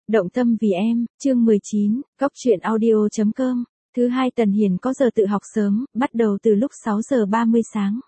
Động tâm vì em, chương 19, góc truyện audio.com. Thứ hai Tần Hiền có giờ tự học sớm, bắt đầu từ lúc 6 giờ 30 sáng.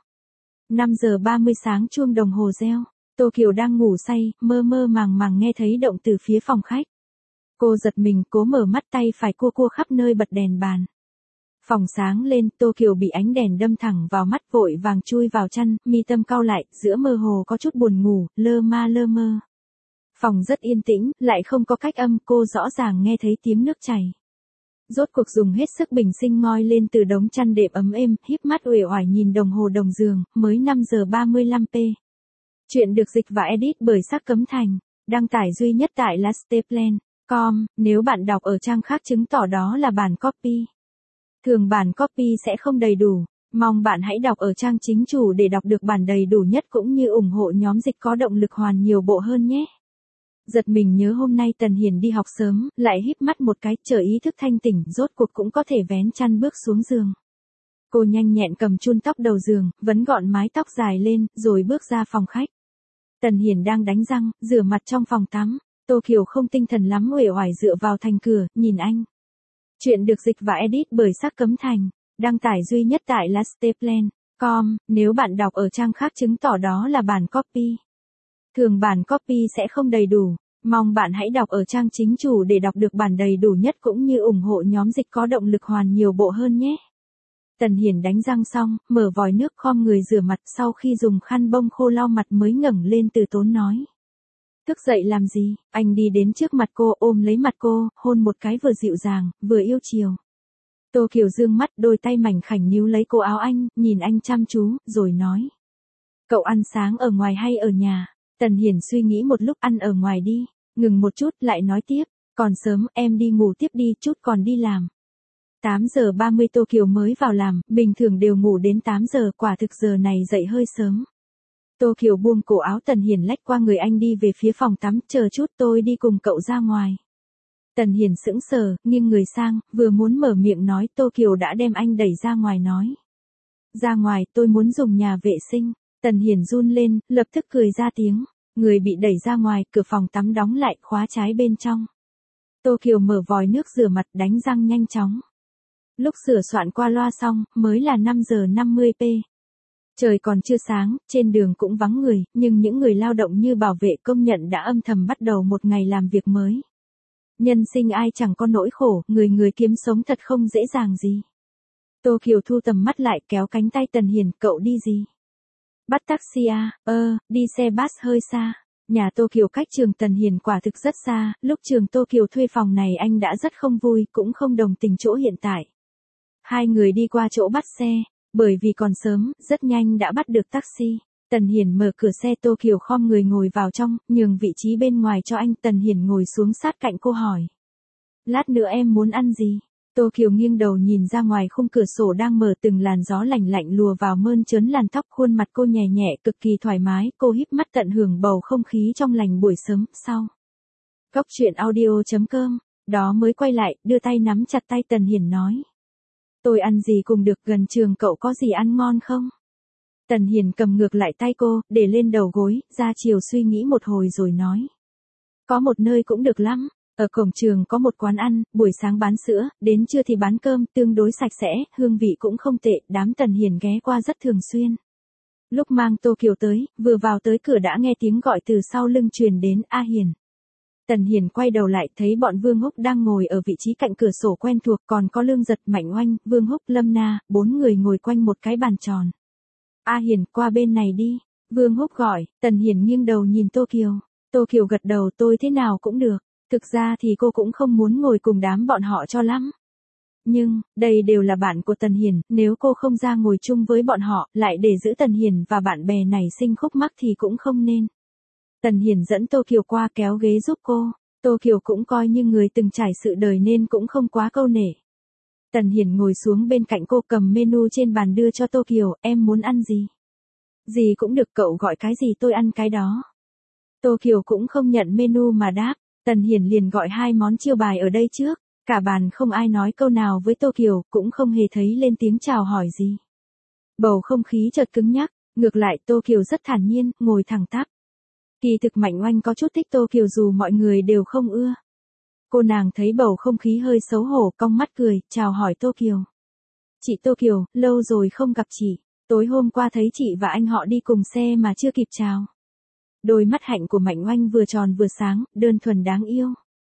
5 giờ 30 sáng chuông đồng hồ reo. Tô Kiều đang ngủ say, mơ mơ màng màng nghe thấy động từ phía phòng khách. Cô giật mình, cố mở mắt, tay phải cua khắp nơi bật đèn bàn. Phòng sáng lên, Tô Kiều bị ánh đèn đâm thẳng vào mắt, vội vàng chui vào chăn, mi tâm cau lại, giữa mơ hồ có chút buồn ngủ, lơ mơ. Phòng rất yên tĩnh, lại không có cách âm, cô rõ ràng nghe thấy tiếng nước chảy. Rốt cuộc dùng hết sức bình sinh ngoi lên từ đống chăn đệm ấm êm, híp mắt uể oải nhìn đồng hồ đồng giường, mới 5 giờ 35p. Chuyện được dịch và edit bởi Sắc Cấm Thành, đăng tải duy nhất tại lasteplan.com, nếu bạn đọc ở trang khác chứng tỏ đó là bản copy. Thường bản copy sẽ không đầy đủ, mong bạn hãy đọc ở trang chính chủ để đọc được bản đầy đủ nhất cũng như ủng hộ nhóm dịch có động lực hoàn nhiều bộ hơn nhé. Giật mình nhớ hôm nay Tần Hiền đi học sớm, lại híp mắt một cái, chờ ý thức thanh tỉnh, rốt cuộc cũng có thể vén chăn bước xuống giường. Cô nhanh nhẹn cầm chun tóc đầu giường, vấn gọn mái tóc dài lên, rồi bước ra phòng khách. Tần Hiền đang đánh răng, rửa mặt trong phòng tắm. Tô Kiều không tinh thần lắm, uể oải dựa vào thành cửa, nhìn anh. Chuyện được dịch và edit bởi Sắc Cấm Thành, đăng tải duy nhất tại lasteplan.com, nếu bạn đọc ở trang khác chứng tỏ đó là bản copy. Thường bản copy sẽ không đầy đủ, mong bạn hãy đọc ở trang chính chủ để đọc được bản đầy đủ nhất cũng như ủng hộ nhóm dịch có động lực hoàn nhiều bộ hơn nhé. Tần Hiền đánh răng xong, mở vòi nước, khom người rửa mặt, sau khi dùng khăn bông khô lau mặt mới ngẩng lên từ tốn nói. Thức dậy làm gì? Anh đi đến trước mặt cô, ôm lấy mặt cô, hôn một cái vừa dịu dàng, vừa yêu chiều. Tô Kiều dương mắt, đôi tay mảnh khảnh níu lấy cổ áo anh, nhìn anh chăm chú, rồi nói. Cậu ăn sáng ở ngoài hay ở nhà? Tần Hiền suy nghĩ một lúc, ăn ở ngoài đi, ngừng một chút lại nói tiếp, còn sớm, em đi ngủ tiếp đi, chút còn đi làm. 8 giờ 30 Tô Kiều mới vào làm, bình thường đều ngủ đến 8 giờ, quả thực giờ này dậy hơi sớm. Tô Kiều buông cổ áo Tần Hiền lách qua người anh đi về phía phòng tắm, chờ chút tôi đi cùng cậu ra ngoài. Tần Hiền sững sờ, nghiêng người sang, vừa muốn mở miệng nói, Tô Kiều đã đem anh đẩy ra ngoài nói. Ra ngoài, tôi muốn dùng nhà vệ sinh. Tần Hiền run lên, lập tức cười ra tiếng. Người bị đẩy ra ngoài, cửa phòng tắm đóng lại, khóa trái bên trong. Tô Kiều mở vòi nước rửa mặt, đánh răng nhanh chóng. Lúc sửa soạn qua loa xong, mới là 5 giờ 50p. Trời còn chưa sáng, trên đường cũng vắng người, nhưng những người lao động như bảo vệ, công nhận đã âm thầm bắt đầu một ngày làm việc mới. Nhân sinh ai chẳng có nỗi khổ, người kiếm sống thật không dễ dàng gì. Tô Kiều thu tầm mắt lại, kéo cánh tay Tần Hiền, cậu đi gì? Bắt taxi à? Đi xe bus hơi xa. Nhà Tô Kiều cách trường Tần Hiền quả thực rất xa, lúc trường Tô Kiều thuê phòng này anh đã rất không vui, cũng không đồng tình chỗ hiện tại. Hai người đi qua chỗ bắt xe, bởi vì còn sớm, rất nhanh đã bắt được taxi. Tần Hiền mở cửa xe, Tô Kiều khom người ngồi vào trong, nhường vị trí bên ngoài cho anh. Tần Hiền ngồi xuống sát cạnh cô hỏi. Lát nữa em muốn ăn gì? Tô Kiều nghiêng đầu nhìn ra ngoài, khung cửa sổ đang mở, từng làn gió lạnh lạnh lùa vào mơn trớn làn tóc, khuôn mặt cô nhẹ nhẹ, cực kỳ thoải mái, cô híp mắt tận hưởng bầu không khí trong lành buổi sớm. Sau góc truyện audio.com, đó mới quay lại, đưa tay nắm chặt tay Tần Hiền nói. Tôi ăn gì cùng được, gần trường cậu có gì ăn ngon không? Tần Hiền cầm ngược lại tay cô, để lên đầu gối, ra chiều suy nghĩ một hồi rồi nói. Có một nơi cũng được lắm. Ở cổng trường có một quán ăn, buổi sáng bán sữa, đến trưa thì bán cơm, tương đối sạch sẽ, hương vị cũng không tệ, đám Tần Hiền ghé qua rất thường xuyên. Lúc mang Tô Kiều tới, vừa vào tới cửa đã nghe tiếng gọi từ sau lưng truyền đến, A Hiền. Tần Hiền quay đầu lại, thấy bọn Vương Húc đang ngồi ở vị trí cạnh cửa sổ quen thuộc, còn có Lương Giật, Mạnh Oanh, Vương Húc, Lâm Na, 4 người ngồi quanh một cái bàn tròn. A Hiền, qua bên này đi. Vương Húc gọi. Tần Hiền nghiêng đầu nhìn Tô Kiều. Tô Kiều gật đầu, tôi thế nào cũng được. Thực ra thì cô cũng không muốn ngồi cùng đám bọn họ cho lắm. Nhưng, đây đều là bạn của Tần Hiền, nếu cô không ra ngồi chung với bọn họ, lại để giữ Tần Hiền và bạn bè này sinh khúc mắc thì cũng không nên. Tần Hiền dẫn Tô Kiều qua, kéo ghế giúp cô. Tô Kiều cũng coi như người từng trải sự đời nên cũng không quá câu nể. Tần Hiền ngồi xuống bên cạnh cô, cầm menu trên bàn đưa cho Tô Kiều, em muốn ăn gì? Gì cũng được, cậu gọi cái gì tôi ăn cái đó. Tô Kiều cũng không nhận menu mà đáp. Tần Hiền liền gọi 2 món chiêu bài ở đây trước, cả bàn không ai nói câu nào với Tô Kiều, cũng không hề thấy lên tiếng chào hỏi gì. Bầu không khí chợt cứng nhắc, ngược lại Tô Kiều rất thản nhiên, ngồi thẳng tắp. Kỳ thực Mạnh Oanh có chút thích Tô Kiều dù mọi người đều không ưa. Cô nàng thấy bầu không khí hơi xấu hổ, cong mắt cười, chào hỏi Tô Kiều. Chị Tô Kiều, lâu rồi không gặp chị. Tối hôm qua thấy chị và anh họ đi cùng xe mà chưa kịp chào. Đôi mắt hạnh của Mạnh Oanh vừa tròn vừa sáng, đơn thuần đáng yêu.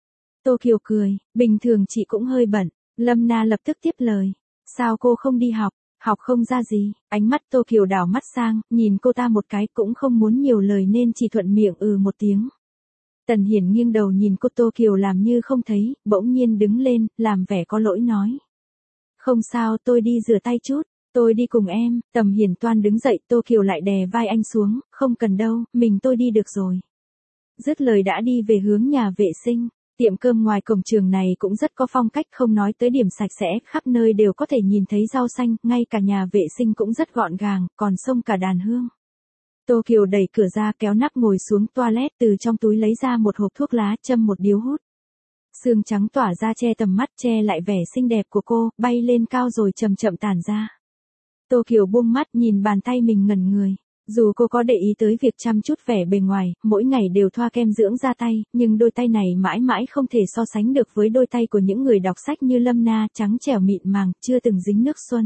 Tô Kiều cười, bình thường chị cũng hơi bận. Lâm Na lập tức tiếp lời. Sao cô không đi học? Học không ra gì? Ánh mắt Tô Kiều đảo mắt sang, nhìn cô ta một cái, cũng không muốn nhiều lời nên chỉ thuận miệng một tiếng. Tần Hiển nghiêng đầu nhìn cô Tô Kiều làm như không thấy, bỗng nhiên đứng lên, làm vẻ có lỗi nói. Không sao, tôi đi rửa tay chút, tôi đi cùng em. Tầm Hiển toan đứng dậy, Tô Kiều lại đè vai anh xuống, không cần đâu, mình tôi đi được rồi. Dứt lời đã đi về hướng nhà vệ sinh. Tiệm cơm ngoài cổng trường này cũng rất có phong cách, không nói tới điểm sạch sẽ, khắp nơi đều có thể nhìn thấy rau xanh, ngay cả nhà vệ sinh cũng rất gọn gàng, còn xông cả đàn hương. Tô Kiều đẩy cửa ra, kéo nắp ngồi xuống toilet, từ trong túi lấy ra một hộp thuốc lá, châm một điếu hút. Sương trắng tỏa ra che tầm mắt, che lại vẻ xinh đẹp của cô, bay lên cao rồi chậm chậm tản ra. Tô Kiều buông mắt nhìn bàn tay mình ngẩn người. Dù cô có để ý tới việc chăm chút vẻ bề ngoài, mỗi ngày đều thoa kem dưỡng da tay, nhưng đôi tay này mãi mãi không thể so sánh được với đôi tay của những người đọc sách như Lâm Na, trắng trẻo mịn màng, chưa từng dính nước xuân.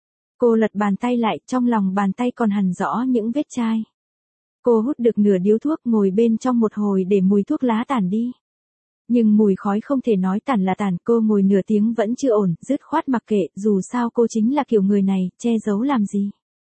Cô lật bàn tay lại, trong lòng bàn tay còn hằn rõ những vết chai. Cô hút được nửa điếu thuốc, ngồi bên trong một hồi để mùi thuốc lá tản đi. Nhưng mùi khói không thể nói tản là tản, cô ngồi nửa tiếng vẫn chưa ổn, dứt khoát mặc kệ, dù sao cô chính là kiểu người này, che giấu làm gì.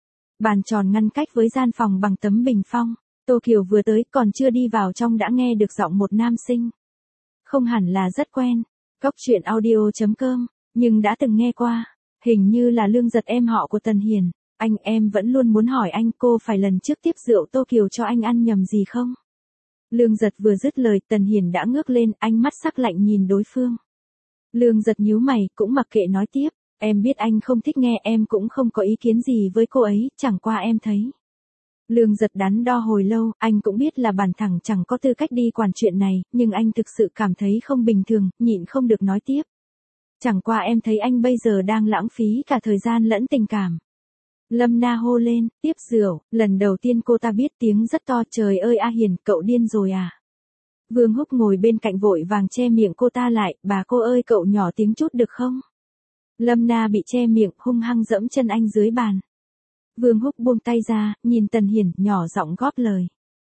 Bàn tròn ngăn cách với gian phòng bằng tấm bình phong. Tô Kiều vừa tới, còn chưa đi vào trong đã nghe được giọng một nam sinh. Không hẳn là rất quen. Góc truyện audio.com, nhưng đã từng nghe qua. Hình như là Lương Giật, em họ của Tần Hiền. Anh, em vẫn luôn muốn hỏi anh, cô phải lần trước tiếp rượu Tô Kiều cho anh ăn nhầm gì không? Lương Giật vừa dứt lời, Tần Hiền đã ngước lên, ánh mắt sắc lạnh nhìn đối phương. Lương Giật nhíu mày, cũng mặc kệ nói tiếp. Em biết anh không thích nghe, em cũng không có ý kiến gì với cô ấy, chẳng qua em thấy. Lương Giật đắn đo hồi lâu, anh cũng biết là bản thẳng chẳng có tư cách đi quản chuyện này, nhưng anh thực sự cảm thấy không bình thường, nhịn không được nói tiếp. Chẳng qua em thấy anh bây giờ đang lãng phí cả thời gian lẫn tình cảm. Lâm Na hô lên, tiếp rượu, lần đầu tiên cô ta biết tiếng rất to, trời ơi A Hiền, cậu điên rồi à? Vương Húc ngồi bên cạnh vội vàng che miệng cô ta lại, bà cô ơi cậu nhỏ tiếng chút được không? Lâm Na bị che miệng, hung hăng giẫm chân anh dưới bàn. Vương Húc buông tay ra, nhìn Tần Hiển, nhỏ giọng góp lời.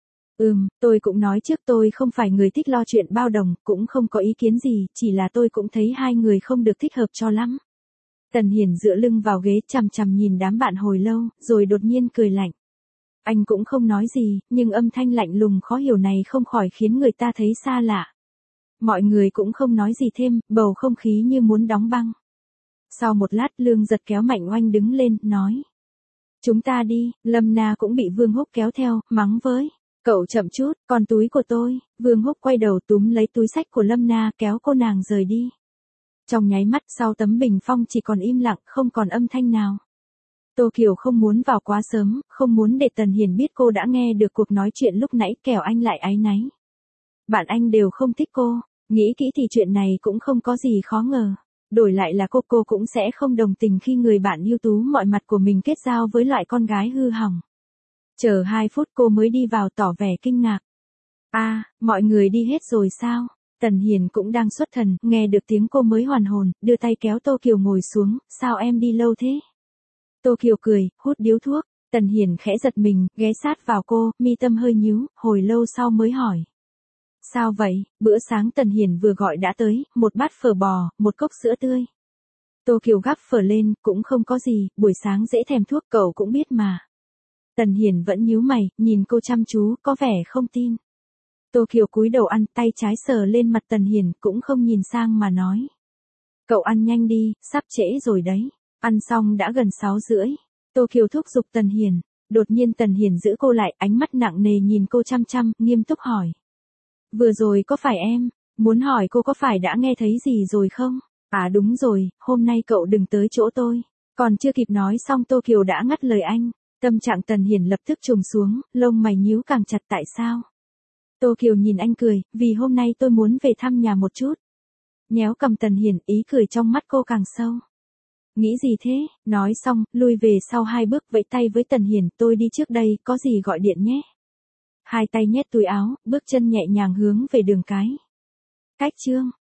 Tôi cũng nói trước tôi không phải người thích lo chuyện bao đồng, cũng không có ý kiến gì, chỉ là tôi cũng thấy hai người không được thích hợp cho lắm. Tần Hiển dựa lưng vào ghế, chằm chằm nhìn đám bạn hồi lâu, rồi đột nhiên cười lạnh. Anh cũng không nói gì, nhưng âm thanh lạnh lùng khó hiểu này không khỏi khiến người ta thấy xa lạ. Mọi người cũng không nói gì thêm, bầu không khí như muốn đóng băng. Sau một lát, Lương Giật kéo Mạnh Oanh đứng lên, nói. Chúng ta đi. Lâm Na cũng bị Vương Húc kéo theo, mắng với. Cậu chậm chút, còn túi của tôi. Vương Húc quay đầu túm lấy túi xách của Lâm Na, kéo cô nàng rời đi. Trong nháy mắt, sau tấm bình phong chỉ còn im lặng, không còn âm thanh nào. Tô Kiều không muốn vào quá sớm, không muốn để Tần Hiền biết cô đã nghe được cuộc nói chuyện lúc nãy, kẻo anh lại áy náy. Bạn anh đều không thích cô, nghĩ kỹ thì chuyện này cũng không có gì khó ngờ. Đổi lại là cô cũng sẽ không đồng tình khi người bạn ưu tú mọi mặt của mình kết giao với loại con gái hư hỏng. Chờ 2 phút cô mới đi vào, tỏ vẻ kinh ngạc. Mọi người đi hết rồi sao? Tần Hiền cũng đang xuất thần, nghe được tiếng cô mới hoàn hồn, đưa tay kéo Tô Kiều ngồi xuống, sao em đi lâu thế? Tô Kiều cười, hút điếu thuốc. Tần Hiền khẽ giật mình, ghé sát vào cô, mi tâm hơi nhíu, hồi lâu sau mới hỏi. Sao vậy? Bữa sáng Tần Hiền vừa gọi đã tới, một bát phở bò, một cốc sữa tươi. Tô Kiều gắp phở lên, cũng không có gì, buổi sáng dễ thèm thuốc cậu cũng biết mà. Tần Hiền vẫn nhíu mày, nhìn cô chăm chú, có vẻ không tin. Tô Kiều cúi đầu ăn, tay trái sờ lên mặt Tần Hiền, cũng không nhìn sang mà nói. Cậu ăn nhanh đi, sắp trễ rồi đấy. Ăn xong đã gần 6 rưỡi. Tô Kiều thúc giục Tần Hiền. Đột nhiên Tần Hiền giữ cô lại, ánh mắt nặng nề nhìn cô chăm chăm, nghiêm túc hỏi. Vừa rồi có phải em, muốn hỏi cô có phải đã nghe thấy gì rồi không? Đúng rồi, hôm nay cậu đừng tới chỗ tôi. Còn chưa kịp nói xong Tô Kiều đã ngắt lời anh. Tâm trạng Tần Hiền lập tức trùng xuống, lông mày nhíu càng chặt, tại sao? Tô Kiều nhìn anh cười, vì hôm nay tôi muốn về thăm nhà một chút. Nhéo cầm Tần Hiền, ý cười trong mắt cô càng sâu. Nghĩ gì thế? Nói xong, lui về sau 2 bước, vẫy tay với Tần Hiền, tôi đi trước đây, có gì gọi điện nhé. 2 tay nhét túi áo, bước chân nhẹ nhàng hướng về đường cái. Cách chương.